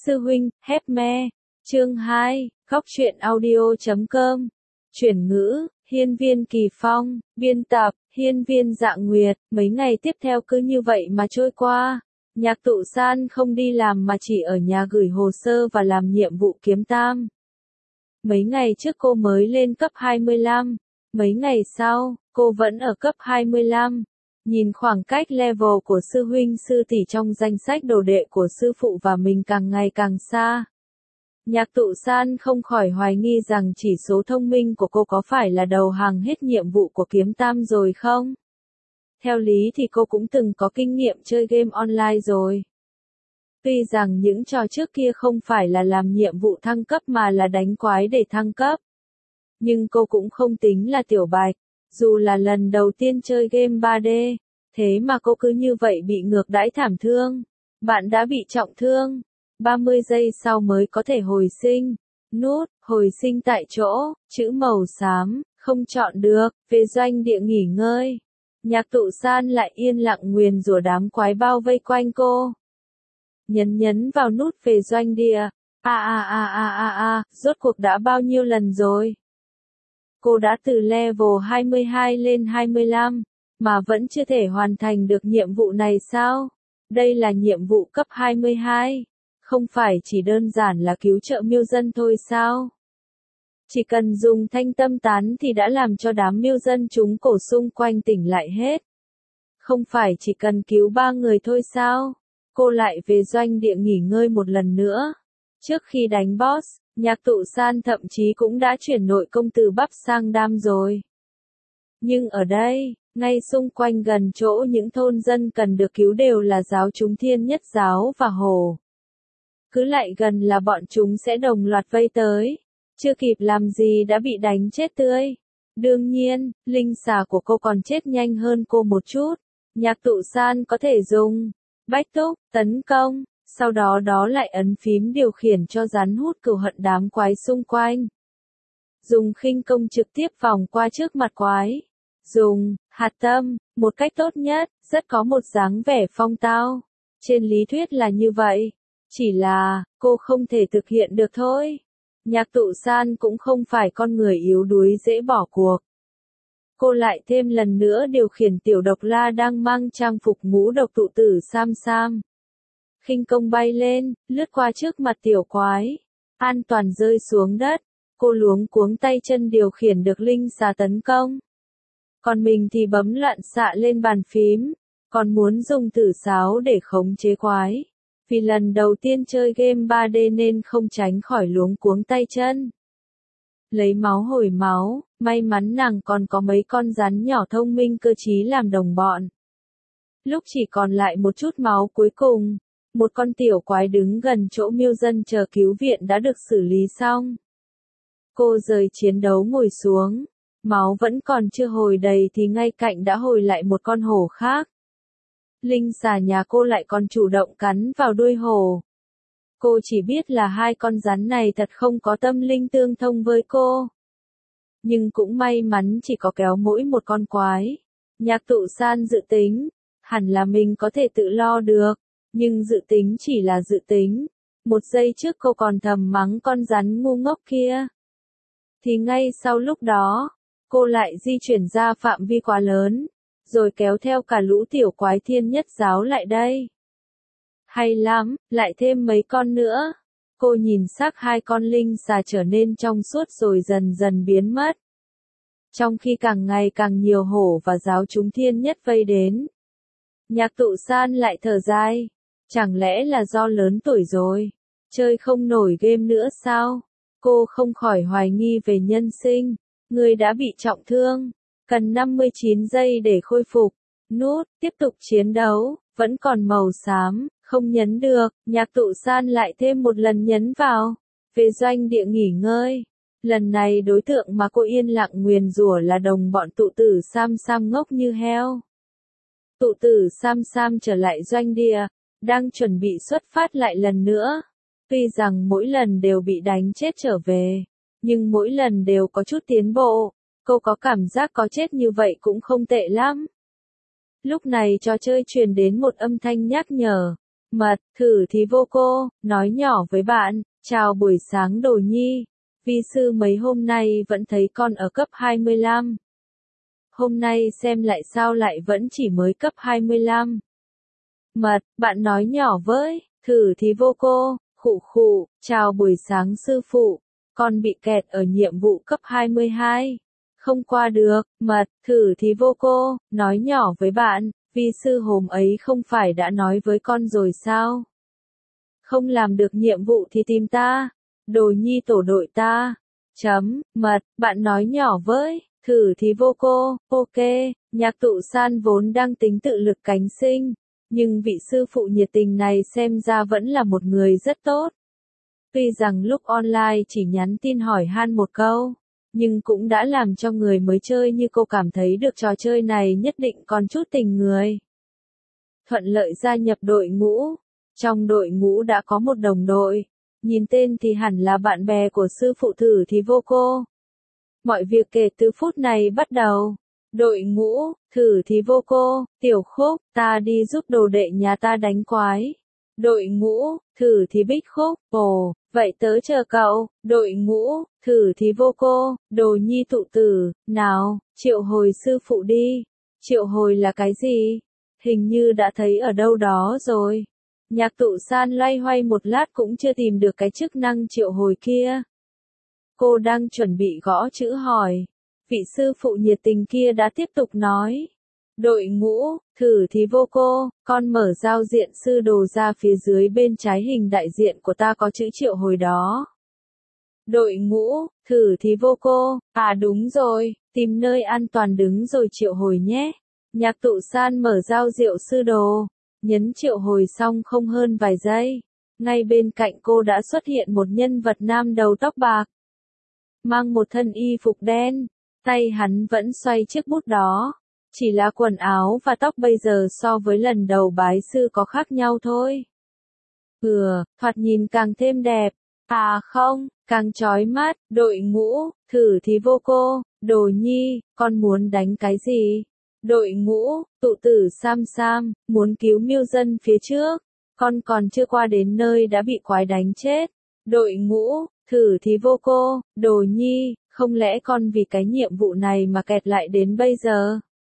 Sư huynh, hép me. Chương 2, Góc truyện audio.com. Chuyển ngữ, Hiên Viên Kỳ Phong, biên tập, Hiên Viên Dạ Nguyệt. Mấy ngày tiếp theo cứ như vậy mà trôi qua. Nhạc Tụ San không đi làm mà chỉ ở nhà gửi hồ sơ và làm nhiệm vụ kiếm tam. Mấy ngày trước cô mới lên cấp 25. Mấy ngày sau, cô vẫn ở cấp 25. Nhìn khoảng cách level của sư huynh sư tỷ trong danh sách đồ đệ của sư phụ và mình càng ngày càng xa. Nhạc Tụ San không khỏi hoài nghi rằng chỉ số thông minh của cô có phải là đầu hàng hết nhiệm vụ của kiếm tam rồi không? Theo lý thì cô cũng từng có kinh nghiệm chơi game online rồi. Tuy rằng những trò trước kia không phải là làm nhiệm vụ thăng cấp mà là đánh quái để thăng cấp. Nhưng cô cũng không tính là tiểu bạch, dù là lần đầu tiên chơi game 3D, thế mà cô cứ như vậy bị ngược đãi thảm thương. Bạn đã bị trọng thương, 30 giây sau mới có thể hồi sinh. Nút, hồi sinh tại chỗ, chữ màu xám, không chọn được, về doanh địa nghỉ ngơi. Nhạc Tụ San lại yên lặng nguyền rủa đám quái bao vây quanh cô. Nhấn vào nút về doanh địa. Rốt cuộc đã bao nhiêu lần rồi? Cô đã từ level 22 lên 25, mà vẫn chưa thể hoàn thành được nhiệm vụ này sao? Đây là nhiệm vụ cấp 22, không phải chỉ đơn giản là cứu trợ miêu dân thôi sao? Chỉ cần dùng thanh tâm tán thì đã làm cho đám miêu dân chúng cổ xung quanh tỉnh lại hết. Không phải chỉ cần cứu 3 người thôi sao? Cô lại về doanh địa nghỉ ngơi một lần nữa. Trước khi đánh boss, Nhạc Tụ San thậm chí cũng đã chuyển nội công từ bắp sang đam rồi. Nhưng ở đây, ngay xung quanh gần chỗ những thôn dân cần được cứu đều là giáo chúng Thiên Nhất Giáo và Hồ. Cứ lại gần là bọn chúng sẽ đồng loạt vây tới. Chưa kịp làm gì đã bị đánh chết tươi. Đương nhiên, linh xà của cô còn chết nhanh hơn cô một chút. Nhạc Tụ San có thể dùng bách túc, tấn công, sau đó lại ấn phím điều khiển cho rắn hút cừu hận đám quái xung quanh. Dùng khinh công trực tiếp vòng qua trước mặt quái. Dùng hạt tâm, một cách tốt nhất, rất có một dáng vẻ phong tao. Trên lý thuyết là như vậy. Chỉ là, cô không thể thực hiện được thôi. Nhạc Tụ San cũng không phải con người yếu đuối dễ bỏ cuộc. Cô lại thêm lần nữa điều khiển tiểu độc la đang mang trang phục ngũ độc tụ tử Sam. Khinh công bay lên, lướt qua trước mặt tiểu quái. An toàn rơi xuống đất. Cô luống cuống tay chân điều khiển được linh xà tấn công. Còn mình thì bấm loạn xạ lên bàn phím. Còn muốn dùng tử sáo để khống chế quái. Vì lần đầu tiên chơi game 3D nên không tránh khỏi luống cuống tay chân. Lấy máu hồi máu, may mắn nàng còn có mấy con rắn nhỏ thông minh cơ trí làm đồng bọn. Lúc chỉ còn lại một chút máu cuối cùng, một con tiểu quái đứng gần chỗ miêu dân chờ cứu viện đã được xử lý xong. Cô rời chiến đấu ngồi xuống, máu vẫn còn chưa hồi đầy thì ngay cạnh đã hồi lại một con hổ khác. Linh xà nhà cô lại còn chủ động cắn vào đuôi hổ. Cô chỉ biết là hai con rắn này thật không có tâm linh tương thông với cô. Nhưng cũng may mắn chỉ có kéo mỗi một con quái. Nhạc Tụ San dự tính, hẳn là mình có thể tự lo được, nhưng dự tính chỉ là dự tính. Một giây trước cô còn thầm mắng con rắn ngu ngốc kia. Thì ngay sau lúc đó, cô lại di chuyển ra phạm vi quá lớn, rồi kéo theo cả lũ tiểu quái Thiên Nhất Giáo lại đây. Hay lắm, lại thêm mấy con nữa. Cô nhìn xác hai con linh xà trở nên trong suốt rồi dần dần biến mất. Trong khi càng ngày càng nhiều hổ và giáo chúng Thiên Nhất vây đến. Nhạc Tụ San lại thở dài. Chẳng lẽ là do lớn tuổi rồi? Chơi không nổi game nữa sao? Cô không khỏi hoài nghi về nhân sinh. Người đã bị trọng thương. Cần 59 giây để khôi phục. Nút, tiếp tục chiến đấu, vẫn còn màu xám. Không nhấn được, Nhạc Tụ San lại thêm một lần nhấn vào. Về doanh địa nghỉ ngơi. Lần này đối tượng mà cô yên lặng nguyền rủa là đồng bọn tụ tử Sam ngốc như heo. Tụ tử Sam trở lại doanh địa, đang chuẩn bị xuất phát lại lần nữa. Tuy rằng mỗi lần đều bị đánh chết trở về, nhưng mỗi lần đều có chút tiến bộ. Cô có cảm giác có chết như vậy cũng không tệ lắm. Lúc này trò chơi truyền đến một âm thanh nhắc nhở. Mật, thử thì vô cô, nói nhỏ với bạn, chào buổi sáng Đồ Nhi. Vi sư mấy hôm nay vẫn thấy con ở cấp 25. Hôm nay xem lại sao lại vẫn chỉ mới cấp 25. Mật, bạn nói nhỏ với, thử thì vô cô, khụ khụ, chào buổi sáng sư phụ, con bị kẹt ở nhiệm vụ cấp 22. Không qua được, mật, thử thì vô cô, nói nhỏ với bạn, vi sư hôm ấy không phải đã nói với con rồi sao? Không làm được nhiệm vụ thì tìm ta, Đồ Nhi tổ đội ta. Mật, bạn nói nhỏ với, thử thì vô cô, ok, Nhạc Tụ San vốn đang tính tự lực cánh sinh, nhưng vị sư phụ nhiệt tình này xem ra vẫn là một người rất tốt. Tuy rằng lúc online chỉ nhắn tin hỏi han một câu, nhưng cũng đã làm cho người mới chơi như cô cảm thấy được trò chơi này nhất định còn chút tình người. Thuận lợi gia nhập đội ngũ. Trong đội ngũ đã có một đồng đội. Nhìn tên thì hẳn là bạn bè của sư phụ thử thì vô cô. Mọi việc kể từ phút này bắt đầu. Đội ngũ, thử thì vô cô, Tiểu Khúc, ta đi giúp đồ đệ nhà ta đánh quái. Đội ngũ, thử thì Bích Khúc, ồ, vậy tớ chờ cậu. Đội ngũ, thử thì vô cô, Đồ Nhi tụ tử, nào, triệu hồi sư phụ đi. Triệu hồi là cái gì? Hình như đã thấy ở đâu đó rồi. Nhạc Tụ San loay hoay một lát cũng chưa tìm được cái chức năng triệu hồi kia. Cô đang chuẩn bị gõ chữ hỏi. Vị sư phụ nhiệt tình kia đã tiếp tục nói. Đội ngũ, thử thì vô cô, con mở giao diện sư đồ ra phía dưới bên trái hình đại diện của ta có chữ triệu hồi đó. Đội ngũ, thử thì vô cô, à đúng rồi, tìm nơi an toàn đứng rồi triệu hồi nhé. Nhạc Tụ San mở giao diện sư đồ, nhấn triệu hồi xong không hơn vài giây. Ngay bên cạnh cô đã xuất hiện một nhân vật nam đầu tóc bạc. Mang một thân y phục đen, tay hắn vẫn xoay chiếc bút đó. Chỉ là quần áo và tóc bây giờ so với lần đầu bái sư có khác nhau thôi. Thoạt nhìn càng thêm đẹp. À không, càng chói mắt. Đội ngũ, thử thì vô cô, Đồ Nhi, con muốn đánh cái gì? Đội ngũ, tụ tử Sam Sam, muốn cứu miêu dân phía trước. Con còn chưa qua đến nơi đã bị quái đánh chết. Đội ngũ, thử thì vô cô, Đồ Nhi, không lẽ con vì cái nhiệm vụ này mà kẹt lại đến bây giờ?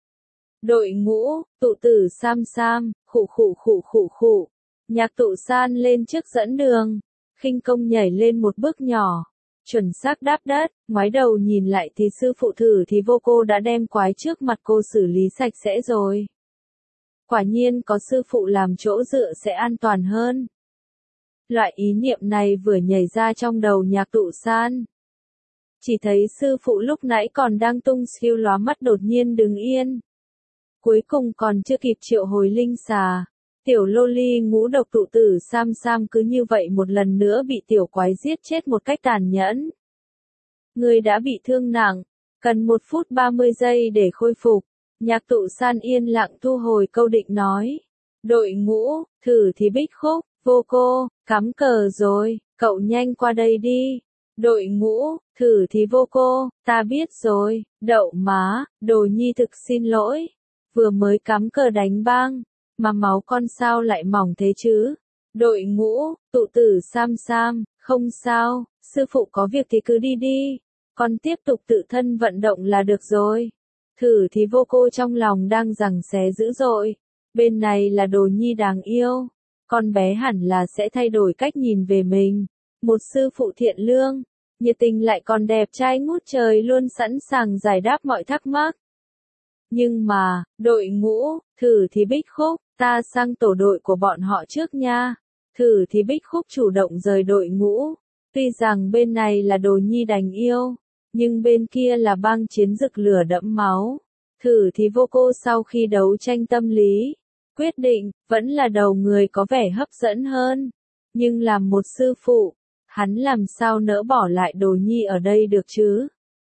Đội ngũ, tụ tử Sam Sam, khụ khụ khụ khụ khụ. Nhạc Tụ San lên trước dẫn đường, khinh công nhảy lên một bước nhỏ, chuẩn xác đáp đất, ngoái đầu nhìn lại thì sư phụ thử thì vô cô đã đem quái trước mặt cô xử lý sạch sẽ rồi. Quả nhiên có sư phụ làm chỗ dựa sẽ an toàn hơn. Loại ý niệm này vừa nhảy ra trong đầu Nhạc Tụ San. Chỉ thấy sư phụ lúc nãy còn đang tung skill lóa mắt đột nhiên đứng yên. Cuối cùng còn chưa kịp triệu hồi linh xà. Tiểu loli ngũ độc tụ tử Sam Sam cứ như vậy một lần nữa bị tiểu quái giết chết một cách tàn nhẫn. Người đã bị thương nặng, cần 1 phút 30 giây để khôi phục. Nhạc Tụ San yên lặng thu hồi câu định nói. Đội ngũ, thử thì Bích Khúc, vô cô, cắm cờ rồi, cậu nhanh qua đây đi. Đội ngũ, thử thì vô cô, ta biết rồi, đậu má, Đồ Nhi thực xin lỗi. Vừa mới cắm cờ đánh bang, mà máu con sao lại mỏng thế chứ? Đội ngũ, tụ tử Sam Sam, không sao, sư phụ có việc thì cứ đi đi, con tiếp tục tự thân vận động là được rồi. Thử thì vô cô trong lòng đang giằng xé dữ dội, bên này là Đồ Nhi đáng yêu, con bé hẳn là sẽ thay đổi cách nhìn về mình. Một sư phụ thiện lương, nhiệt tình lại còn đẹp trai ngút trời luôn sẵn sàng giải đáp mọi thắc mắc. Nhưng mà, đội ngũ, thử thì Bích Khúc, ta sang tổ đội của bọn họ trước nha. Thử thì Bích Khúc chủ động rời đội ngũ. Tuy rằng bên này là Đồ Nhi đành yêu, nhưng bên kia là bang chiến rực lửa đẫm máu. Thử thì vô cô sau khi đấu tranh tâm lý, quyết định, vẫn là đầu người có vẻ hấp dẫn hơn. Nhưng làm một sư phụ, hắn làm sao nỡ bỏ lại Đồ Nhi ở đây được chứ?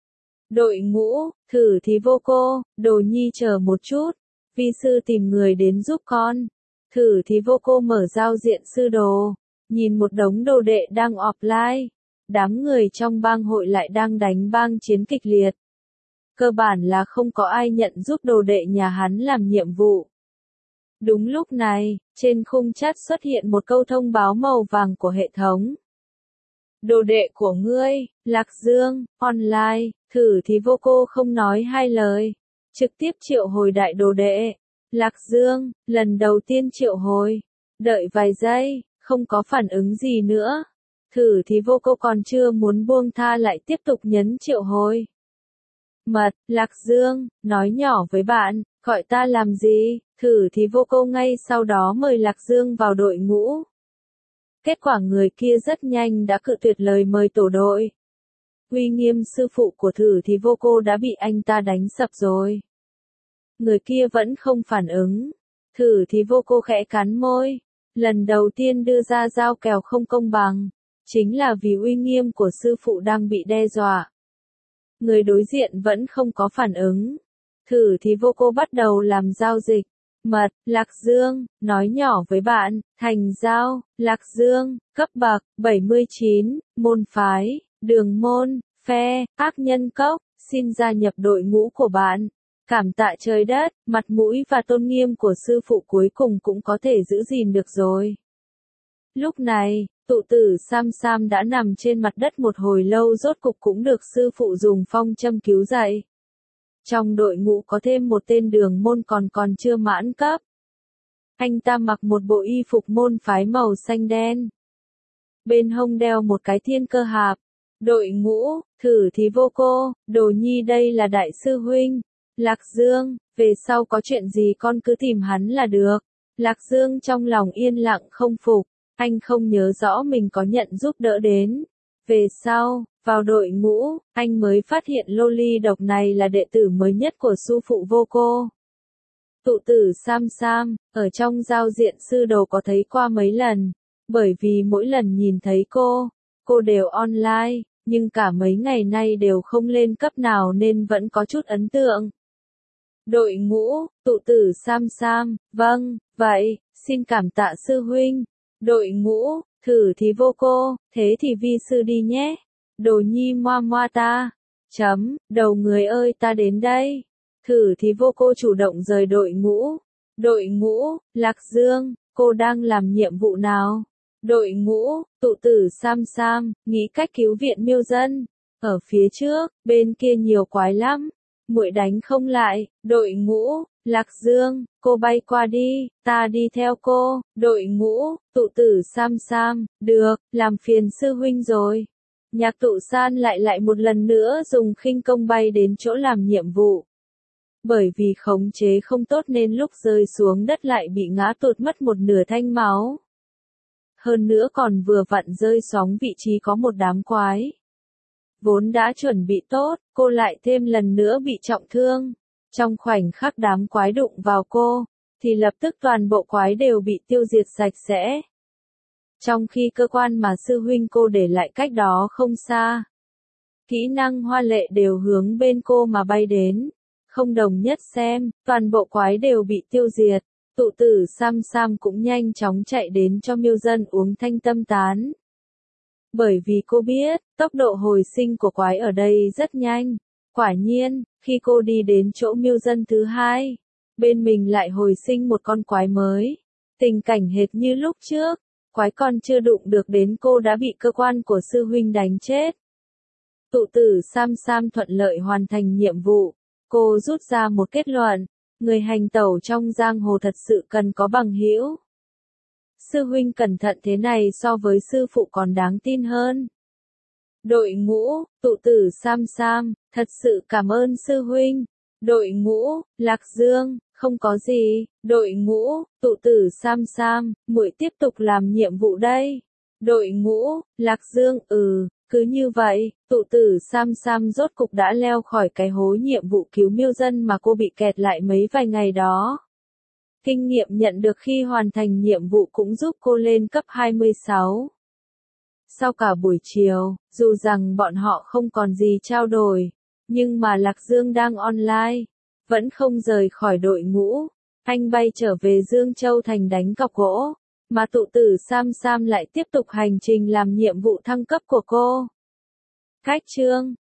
Đội ngũ, thử thì vô cô, Đồ Nhi chờ một chút, vi sư tìm người đến giúp con. Thử thì vô cô mở giao diện sư đồ, nhìn một đống đồ đệ đang offline. Đám người trong bang hội lại đang đánh bang chiến kịch liệt. Cơ bản là không có ai nhận giúp đồ đệ nhà hắn làm nhiệm vụ. Đúng lúc này, trên khung chat xuất hiện một câu thông báo màu vàng của hệ thống. Đồ đệ của ngươi, Lạc Dương, online, thử thì vô cô không nói hai lời. Trực tiếp triệu hồi đại đồ đệ. Lạc Dương, lần đầu tiên triệu hồi. Đợi vài giây, không có phản ứng gì nữa. Thử thì vô cô còn chưa muốn buông tha lại tiếp tục nhấn triệu hồi. Mật, Lạc Dương, nói nhỏ với bạn, gọi ta làm gì? Thử thì vô cô ngay sau đó mời Lạc Dương vào đội ngũ. Kết quả người kia rất nhanh đã cự tuyệt lời mời tổ đội. Uy nghiêm sư phụ của thử thì vô cô đã bị anh ta đánh sập rồi. Người kia vẫn không phản ứng. Thử thì vô cô khẽ cắn môi. Lần đầu tiên đưa ra giao kèo không công bằng. Chính là vì uy nghiêm của sư phụ đang bị đe dọa. Người đối diện vẫn không có phản ứng. Thử thì vô cô bắt đầu làm giao dịch. Mật, Lạc Dương, nói nhỏ với bạn, thành giao, Lạc Dương, cấp bậc, 79, môn phái, đường môn, phe, ác nhân cốc, xin gia nhập đội ngũ của bạn. Cảm tạ trời đất, mặt mũi và tôn nghiêm của sư phụ cuối cùng cũng có thể giữ gìn được rồi. Lúc này, tụ tử Sam Sam đã nằm trên mặt đất một hồi lâu rốt cục cũng được sư phụ dùng phong châm cứu dậy. Trong đội ngũ có thêm một tên đường môn còn chưa mãn cấp. Anh ta mặc một bộ y phục môn phái màu xanh đen. Bên hông đeo một cái thiên cơ hạp. Đội ngũ, thử thì vô cô, Đồ Nhi đây là đại sư huynh. Lạc Dương, về sau có chuyện gì con cứ tìm hắn là được. Lạc Dương trong lòng yên lặng không phục. Anh không nhớ rõ mình có nhận giúp đỡ đến. Về sau, vào đội ngũ, anh mới phát hiện loli độc này là đệ tử mới nhất của sư phụ vô cô. Tụ tử Sam Sam, ở trong giao diện sư đồ có thấy qua mấy lần, bởi vì mỗi lần nhìn thấy cô đều online, nhưng cả mấy ngày nay đều không lên cấp nào nên vẫn có chút ấn tượng. Đội ngũ, tụ tử Sam Sam, vâng, vậy, xin cảm tạ sư huynh. Đội ngũ, thử thì vô cô, thế thì vi sư đi nhé. Đồ Nhi moa moa ta. Đầu người ơi ta đến đây. Thử thì vô cô chủ động rời đội ngũ. Đội ngũ, Lạc Dương, cô đang làm nhiệm vụ nào? Đội ngũ, tụ tử Sam Sam, nghĩ cách cứu viện miêu dân. Ở phía trước, bên kia nhiều quái lắm. Muội đánh không lại. Đội ngũ, Lạc Dương, cô bay qua đi, ta đi theo cô. Đội ngũ, tụ tử Sam Sam, được, làm phiền sư huynh rồi. Nhạc tụ san lại một lần nữa dùng khinh công bay đến chỗ làm nhiệm vụ. Bởi vì khống chế không tốt nên lúc rơi xuống đất lại bị ngã tụt mất một nửa thanh máu. Hơn nữa còn vừa vặn rơi sóng vị trí có một đám quái. Vốn đã chuẩn bị tốt, cô lại thêm lần nữa bị trọng thương. Trong khoảnh khắc đám quái đụng vào cô, thì lập tức toàn bộ quái đều bị tiêu diệt sạch sẽ. Trong khi cơ quan mà sư huynh cô để lại cách đó không xa. Kỹ năng hoa lệ đều hướng bên cô mà bay đến. Không đồng nhất xem, toàn bộ quái đều bị tiêu diệt. Tụ tử Sam Sam cũng nhanh chóng chạy đến cho miêu dân uống thanh tâm tán. Bởi vì cô biết, tốc độ hồi sinh của quái ở đây rất nhanh. Quả nhiên, khi cô đi đến chỗ miêu dân thứ hai, bên mình lại hồi sinh một con quái mới. Tình cảnh hệt như lúc trước, quái còn chưa đụng được đến cô đã bị cơ quan của sư huynh đánh chết. Tụ tử Sam Sam thuận lợi hoàn thành nhiệm vụ. Cô rút ra một kết luận, người hành tẩu trong giang hồ thật sự cần có bằng hữu. Sư huynh cẩn thận thế này so với sư phụ còn đáng tin hơn. Đội ngũ, tụ tử Sam Sam, thật sự cảm ơn sư huynh. Đội ngũ, Lạc Dương, không có gì. Đội ngũ, tụ tử Sam Sam, muội tiếp tục làm nhiệm vụ đây. Đội ngũ, Lạc Dương, cứ như vậy, tụ tử Sam Sam rốt cục đã leo khỏi cái hố nhiệm vụ cứu miêu dân mà cô bị kẹt lại mấy vài ngày đó. Kinh nghiệm nhận được khi hoàn thành nhiệm vụ cũng giúp cô lên cấp 26. Sau cả buổi chiều, dù rằng bọn họ không còn gì trao đổi, nhưng mà Lạc Dương đang online, vẫn không rời khỏi đội ngũ. Anh bay trở về Dương Châu Thành đánh cọc gỗ, mà tụ tử Sam Sam lại tiếp tục hành trình làm nhiệm vụ thăng cấp của cô. Cách chương